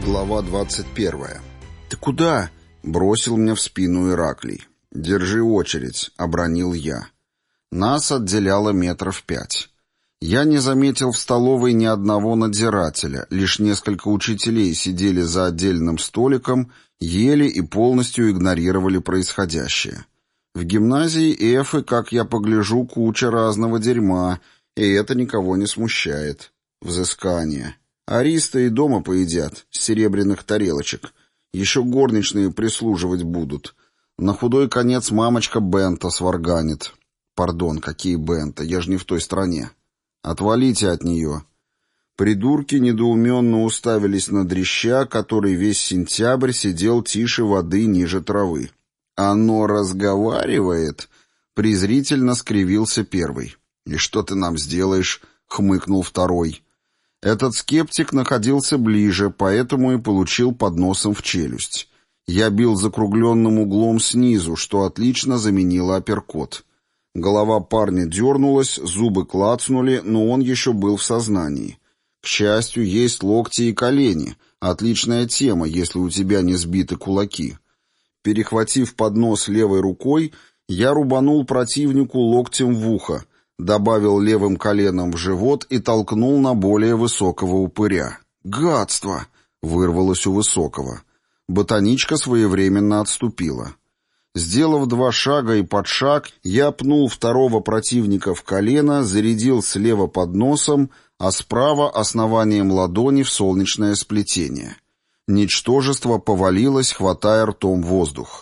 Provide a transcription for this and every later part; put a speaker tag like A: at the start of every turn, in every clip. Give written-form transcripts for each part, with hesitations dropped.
A: Глава 21. «Ты куда?» — бросил мне в спину Ираклий. «Держи очередь», — обронил я. Нас отделяло 5 метров. Я не заметил в столовой ни одного надзирателя, лишь несколько учителей сидели за отдельным столиком, ели и полностью игнорировали происходящее. В гимназии Эфы, как я погляжу, куча разного дерьма, и это никого не смущает. Взыскание. Аристы и дома поедят, с серебряных тарелочек. Еще горничные прислуживать будут. На худой конец мамочка Бента сварганит. Пардон, какие Бента, я же не в той стране. Отвалите от нее. Придурки недоуменно уставились на дрища, который весь сентябрь сидел тише воды ниже травы. «Оно разговаривает?» — презрительно скривился первый. «И что ты нам сделаешь?» — хмыкнул второй. Этот скептик находился ближе, поэтому и получил подносом в челюсть. Я бил закругленным углом снизу, что отлично заменило апперкот. Голова парня дернулась, зубы клацнули, но он еще был в сознании. К счастью, есть локти и колени. Отличная тема, если у тебя не сбиты кулаки. Перехватив поднос левой рукой, я рубанул противнику локтем в ухо, добавил левым коленом в живот и толкнул на более высокого упыря. «Гадство!» — вырвалось у высокого. Ботаничка своевременно отступила. Сделав 2 шага и под шаг, я пнул второго противника в колено, зарядил слева под носом, а справа основанием ладони в солнечное сплетение. Ничтожество повалилось, хватая ртом воздух.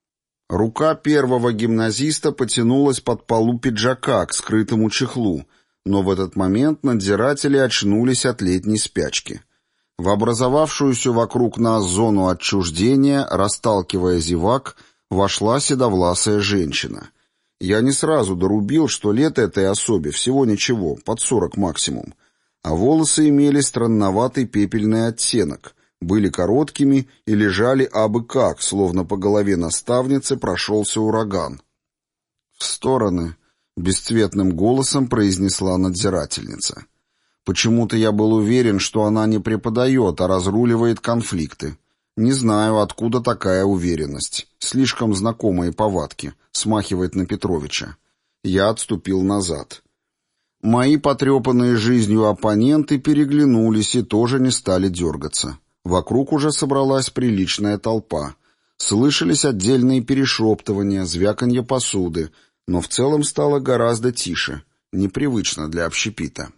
A: Рука первого гимназиста потянулась под полу пиджака к скрытому чехлу, но в этот момент надзиратели очнулись от летней спячки. В образовавшуюся вокруг нас зону отчуждения, расталкивая зевак, вошла седовласая женщина. Я не сразу дорубил, что лет этой особе всего ничего, под 40 максимум, а волосы имели странноватый пепельный оттенок, были короткими и лежали абы как, словно по голове наставницы прошелся ураган. «В стороны», — бесцветным голосом произнесла надзирательница. Почему-то я был уверен, что она не преподает, а разруливает конфликты. Не знаю, откуда такая уверенность. Слишком знакомые повадки. Смахивает на Петровича. Я отступил назад. Мои потрепанные жизнью оппоненты переглянулись и тоже не стали дергаться. Вокруг уже собралась приличная толпа. Слышались отдельные перешептывания, звяканье посуды, но в целом стало гораздо тише. Непривычно для общепита.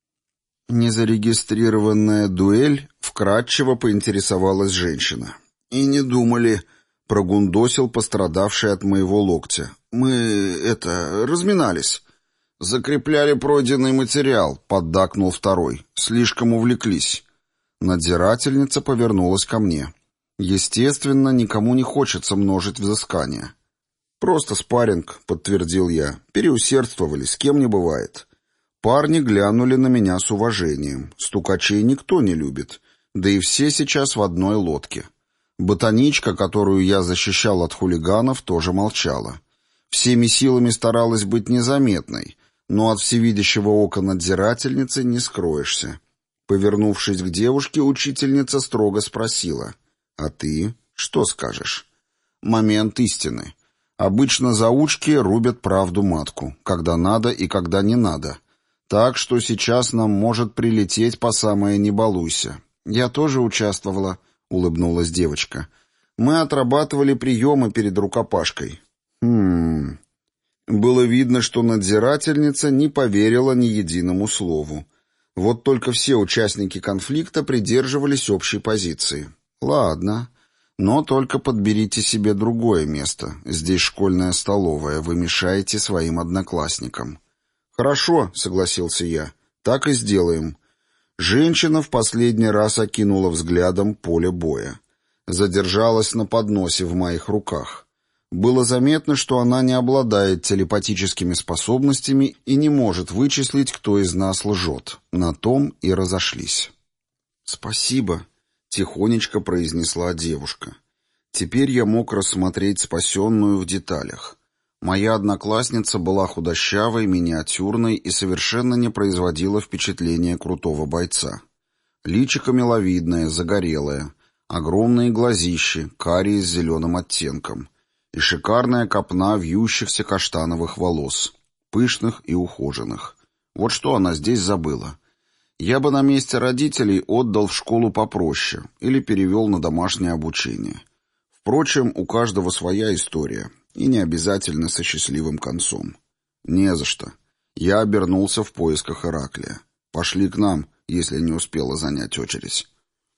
A: «Незарегистрированная дуэль?» — вкратчиво поинтересовалась женщина. «И не думали», — прогундосил пострадавший от моего локтя. «Мы, разминались». «Закрепляли пройденный материал», — поддакнул второй. «Слишком увлеклись». Надзирательница повернулась ко мне. Естественно, никому не хочется множить взыскания. «Просто спарринг», — подтвердил я. «Переусердствовали, с кем не бывает». Парни глянули на меня с уважением. Стукачей никто не любит. Да и все сейчас в одной лодке. Ботаничка, которую я защищал от хулиганов, тоже молчала. Всеми силами старалась быть незаметной, но от всевидящего ока надзирательницы не скроешься. Повернувшись к девушке, учительница строго спросила: «А ты что скажешь?» Момент истины. Обычно заучки рубят правду матку, когда надо и когда не надо. Так что сейчас нам может прилететь по самое не балуйся. «Я тоже участвовала», — улыбнулась девочка. «Мы отрабатывали приемы перед рукопашкой». Было видно, что надзирательница не поверила ни единому слову. Вот только все участники конфликта придерживались общей позиции. «Ладно, но только подберите себе другое место. Здесь школьная столовая, вы мешаете своим одноклассникам». «Хорошо», — согласился я, — «так и сделаем». Женщина в последний раз окинула взглядом поле боя. Задержалась на подносе в моих руках. Было заметно, что она не обладает телепатическими способностями и не может вычислить, кто из нас лжет. На том и разошлись. «Спасибо», — тихонечко произнесла девушка. Теперь я мог рассмотреть спасенную в деталях. Моя одноклассница была худощавой, миниатюрной и совершенно не производила впечатления крутого бойца. Личико миловидное, загорелое, огромные глазищи, карие с зеленым оттенком и шикарная копна вьющихся каштановых волос, пышных и ухоженных. Вот что она здесь забыла. Я бы на месте родителей отдал в школу попроще или перевел на домашнее обучение. Впрочем, у каждого своя история, и не обязательно со счастливым концом. Не за что. Я обернулся в поисках Ираклия. Пошли к нам, если не успела занять очередь.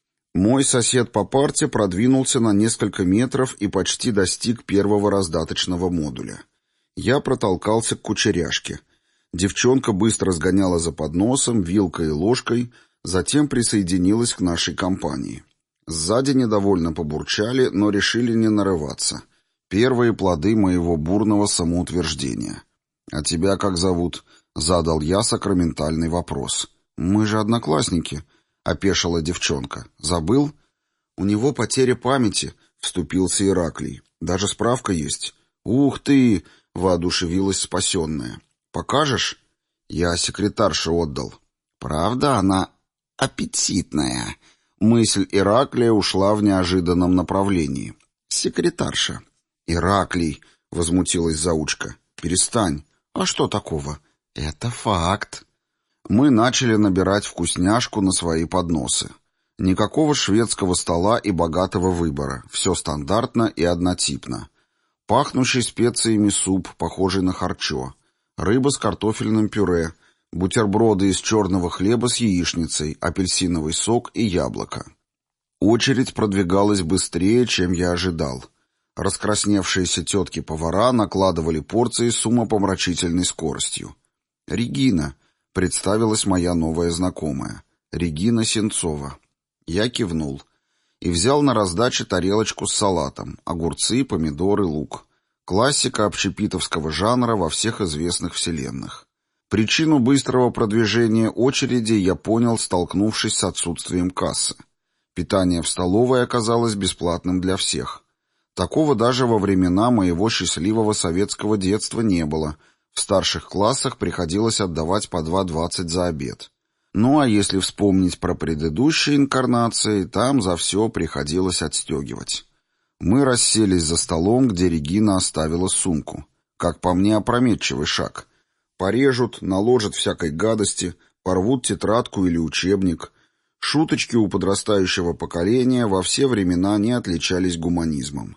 A: Мой сосед по парте продвинулся на несколько метров и почти достиг первого раздаточного модуля. Я протолкался к кучеряшке. Девчонка быстро сгоняла за подносом, вилкой и ложкой, затем присоединилась к нашей компании. Сзади недовольно побурчали, но решили не нарываться. Первые плоды моего бурного самоутверждения. «А тебя как зовут?» — задал я сакраментальный вопрос. «Мы же одноклассники», — опешила девчонка. «Забыл?» «У него потеря памяти», — вступился Ираклий. «Даже справка есть». «Ух ты!» — воодушевилась спасенная. «Покажешь?» «Я секретарше отдал». «Правда, она аппетитная». Мысль Ираклия ушла в неожиданном направлении. «Секретарша». «Ираклий», — возмутилась заучка. «Перестань». «А что такого?» «Это факт». Мы начали набирать вкусняшку на свои подносы. Никакого шведского стола и богатого выбора. Все стандартно и однотипно. Пахнущий специями суп, похожий на харчо. Рыба с картофельным пюре. Бутерброды из черного хлеба с яичницей, апельсиновый сок и яблоко. Очередь продвигалась быстрее, чем я ожидал. Раскрасневшиеся тетки-повара накладывали порции с умопомрачительной скоростью. «Регина», — представилась моя новая знакомая. «Регина Сенцова». Я кивнул и взял на раздаче тарелочку с салатом, огурцы, помидоры, лук. Классика общепитовского жанра во всех известных вселенных. Причину быстрого продвижения очереди я понял, столкнувшись с отсутствием кассы. Питание в столовой оказалось бесплатным для всех. Такого даже во времена моего счастливого советского детства не было. В старших классах приходилось отдавать по 2,20 за обед. Ну а если вспомнить про предыдущие инкарнации, там за все приходилось отстегивать. Мы расселись за столом, где Регина оставила сумку. Как по мне, опрометчивый шаг. Порежут, наложат всякой гадости, порвут тетрадку или учебник. Шуточки у подрастающего поколения во все времена не отличались гуманизмом.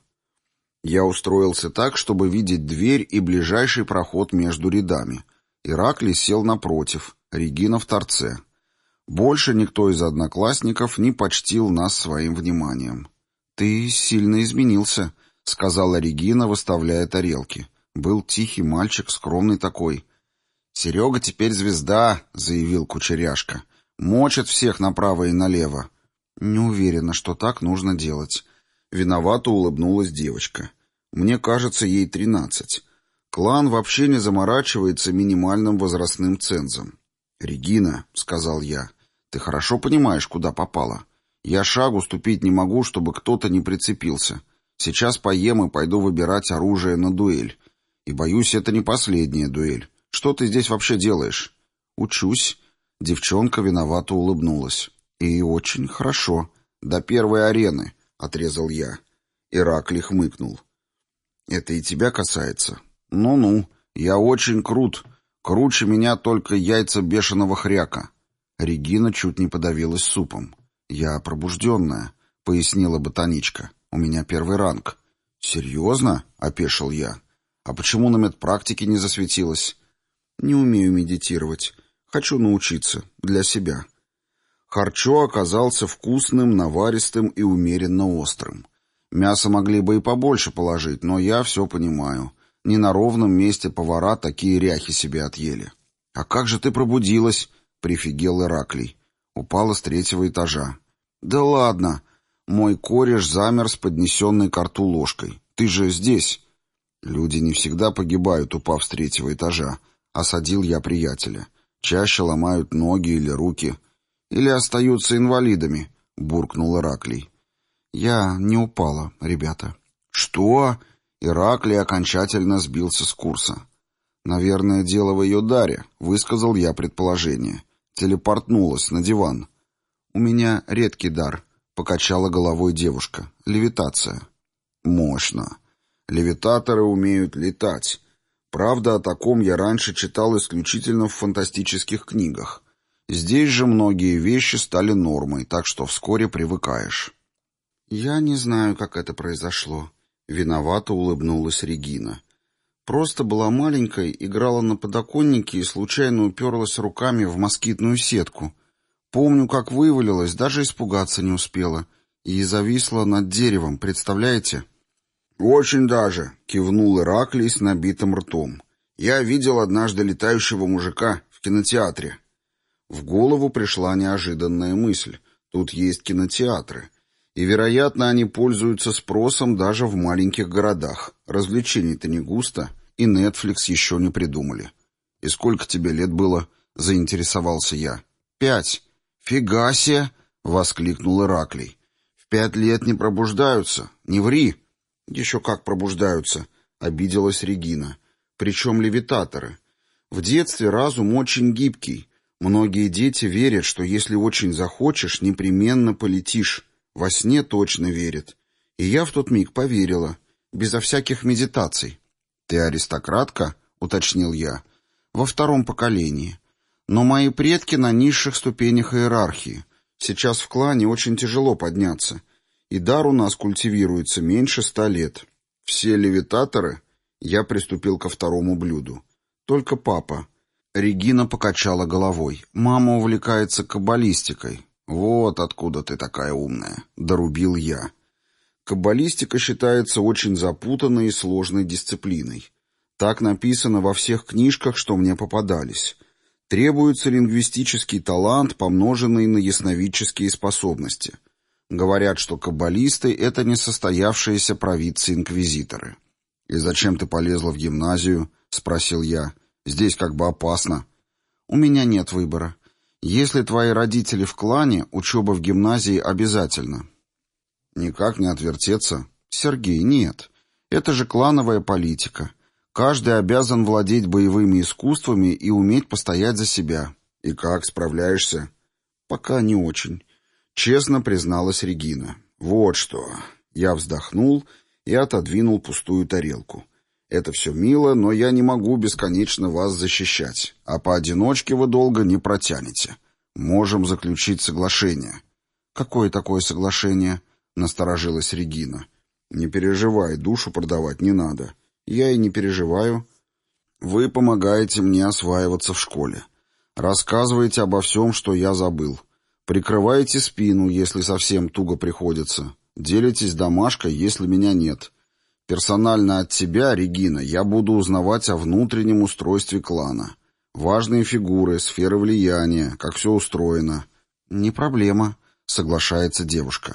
A: Я устроился так, чтобы видеть дверь и ближайший проход между рядами. Ираклий сел напротив, Регина в торце. Больше никто из одноклассников не почтил нас своим вниманием. «Ты сильно изменился», — сказала Регина, выставляя тарелки. «Был тихий мальчик, скромный такой». «Серега теперь звезда», — заявил кучеряшка. «Мочит всех направо и налево». «Не уверена, что так нужно делать». Виновато улыбнулась девочка. «Мне кажется, ей 13. Клан вообще не заморачивается минимальным возрастным цензом». «Регина», — сказал я, — «ты хорошо понимаешь, куда попала. Я шагу ступить не могу, чтобы кто-то не прицепился. Сейчас поем и пойду выбирать оружие на дуэль. И боюсь, это не последняя дуэль. Что ты здесь вообще делаешь?» «Учусь». Девчонка виновато улыбнулась. «И очень хорошо. До первой арены», — отрезал я. Ираклий хмыкнул. «Это и тебя касается?» «Ну-ну, я очень крут. Круче меня только яйца бешеного хряка». Регина чуть не подавилась супом. «Я пробужденная», — пояснила ботаничка. «У меня первый ранг». «Серьезно?» — опешил я. «А почему на медпрактике не засветилась?» «Не умею медитировать. Хочу научиться. Для себя». Харчо оказался вкусным, наваристым и умеренно острым. Мясо могли бы и побольше положить, но я все понимаю. Не на ровном месте повара такие ряхи себе отъели. «А как же ты пробудилась?» — прифигел Ираклий. Упала с 3-го этажа. «Да ладно!» Мой кореш замер с поднесенной ко рту ложкой. «Ты же здесь!» «Люди не всегда погибают, упав с 3-го этажа», — осадил я приятеля. «Чаще ломают ноги или руки. Или остаются инвалидами», — буркнул Ираклий. «Я не упала, ребята». «Что?» Ираклий окончательно сбился с курса. «Наверное, дело в ее даре», — высказал я предположение. Телепортнулась на диван. «У меня редкий дар», — покачала головой девушка. «Левитация». «Мощно. Левитаторы умеют летать. Правда, о таком я раньше читал исключительно в фантастических книгах. Здесь же многие вещи стали нормой, так что вскоре привыкаешь». «Я не знаю, как это произошло», — виновато улыбнулась Регина. «Просто была маленькой, играла на подоконнике и случайно уперлась руками в москитную сетку. Помню, как вывалилась, даже испугаться не успела. И зависла над деревом, представляете?» «Очень даже», — кивнул Ираклий с набитым ртом. «Я видел однажды летающего мужика в кинотеатре». В голову пришла неожиданная мысль. Тут есть кинотеатры. И, вероятно, они пользуются спросом даже в маленьких городах. Развлечений-то не густо, и Netflix еще не придумали. «И сколько тебе лет было?» — заинтересовался я. «5». «Фига себе!» — воскликнул Ираклий. «В 5 лет не пробуждаются? Не ври!» «Еще как пробуждаются!» — обиделась Регина. «Причем левитаторы. В детстве разум очень гибкий. Многие дети верят, что если очень захочешь, непременно полетишь. Во сне точно верят. И я в тот миг поверила, безо всяких медитаций». «Ты аристократка?» — уточнил я. «Во 2-м поколении. Но мои предки на низших ступенях иерархии. Сейчас в клане очень тяжело подняться. И дар у нас культивируется меньше 100 лет. Все левитаторы...» Я приступил ко 2-му блюду. «Только папа». Регина покачала головой. «Мама увлекается каббалистикой». «Вот откуда ты такая умная», — дорубил я. Каббалистика считается очень запутанной и сложной дисциплиной. Так написано во всех книжках, что мне попадались. Требуется лингвистический талант, помноженный на ясновидческие способности. Говорят, что каббалисты — это несостоявшиеся провидцы-инквизиторы. «И зачем ты полезла в гимназию?» — спросил я. «Здесь как бы опасно». «У меня нет выбора. Если твои родители в клане, учеба в гимназии обязательно». «Никак не отвертеться?» «Сергей, нет. Это же клановая политика. Каждый обязан владеть боевыми искусствами и уметь постоять за себя». «И как, справляешься?» «Пока не очень», — честно призналась Регина. «Вот что». Я вздохнул и отодвинул пустую тарелку. «Это все мило, но я не могу бесконечно вас защищать, а поодиночке вы долго не протянете. Можем заключить соглашение». «Какое такое соглашение?» — насторожилась Регина. «Не переживай, душу продавать не надо». «Я и не переживаю». «Вы помогаете мне осваиваться в школе. Рассказываете обо всем, что я забыл. Прикрываете спину, если совсем туго приходится. Делитесь домашкой, если меня нет. Персонально от тебя, Регина, я буду узнавать о внутреннем устройстве клана. Важные фигуры, сферы влияния, как все устроено». «Не проблема», — соглашается девушка.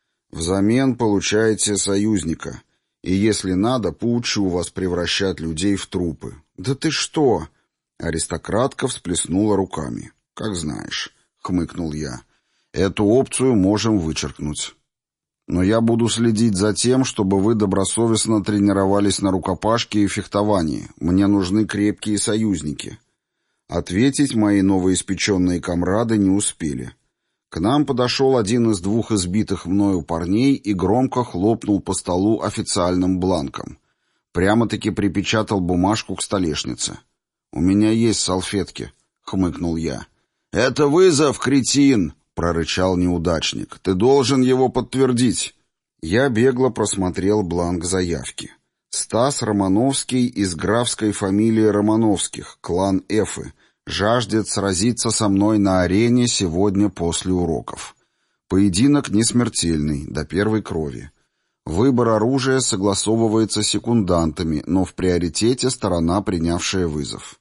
A: «Взамен получаете союзника. И если надо, поучу вас превращать людей в трупы». «Да ты что?» Аристократка всплеснула руками. «Как знаешь», — хмыкнул я. «Эту опцию можем вычеркнуть. Но я буду следить за тем, чтобы вы добросовестно тренировались на рукопашке и фехтовании. Мне нужны крепкие союзники». Ответить мои новоиспеченные комрады не успели. К нам подошел один из 2 избитых мною парней и громко хлопнул по столу официальным бланком. Прямо-таки припечатал бумажку к столешнице. «У меня есть салфетки», — хмыкнул я. «Это вызов, кретин!» — прорычал неудачник. «Ты должен его подтвердить». Я бегло просмотрел бланк заявки. Стас Романовский из графской фамилии Романовских, клан Эфы, жаждет сразиться со мной на арене сегодня после уроков. Поединок не смертельный, до первой крови. Выбор оружия согласовывается секундантами, но в приоритете сторона, принявшая вызов.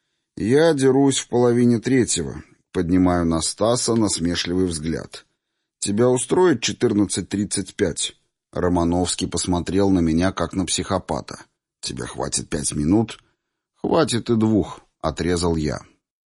A: Я дерусь в 2:30, поднимаю на Стаса насмешливый взгляд. «Тебя устроит 14:35?» Романовский посмотрел на меня, как на психопата. «Тебе хватит 5 минут?» «Хватит и 2», — отрезал я.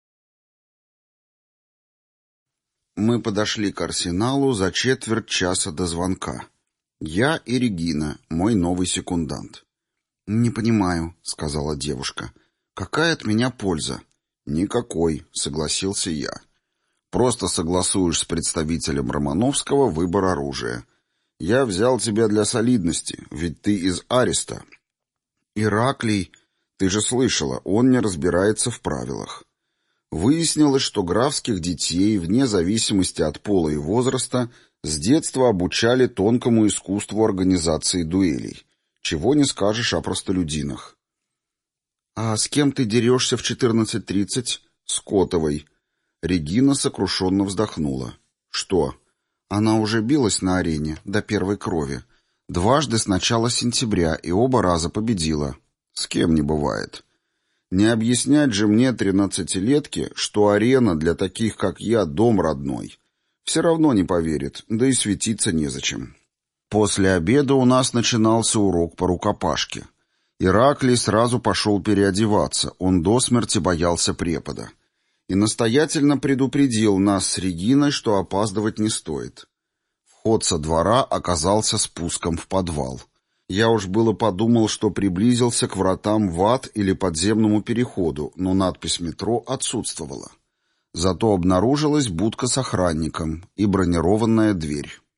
A: Мы подошли к арсеналу за четверть часа до звонка. Я и Регина, мой новый секундант. «Не понимаю», — сказала девушка. «Какая от меня польза?» «Никакой», — согласился я. Просто согласуешь с представителем Романовского выбор оружия. Я взял тебя для солидности, ведь ты из Ареста. Ираклий, ты же слышала, он не разбирается в правилах. Выяснилось, что графских детей, вне зависимости от пола и возраста, с детства обучали тонкому искусству организации дуэлей. Чего не скажешь о простолюдинах. «А с кем ты дерешься в 14:30?» «С Котовой». Регина сокрушенно вздохнула. «Что?» «Она уже билась на арене до первой крови. Дважды с начала сентября и оба раза победила. С кем не бывает. Не объяснять же мне, 13-летке, что арена для таких, как я, дом родной. Все равно не поверит, да и светиться незачем». После обеда у нас начинался урок по рукопашке. Ираклий сразу пошел переодеваться, он до смерти боялся препода. И настоятельно предупредил нас с Региной, что опаздывать не стоит. Вход со двора оказался спуском в подвал. Я уж было подумал, что приблизился к вратам в ад или подземному переходу, но надпись «Метро» отсутствовала. Зато обнаружилась будка с охранником и бронированная дверь.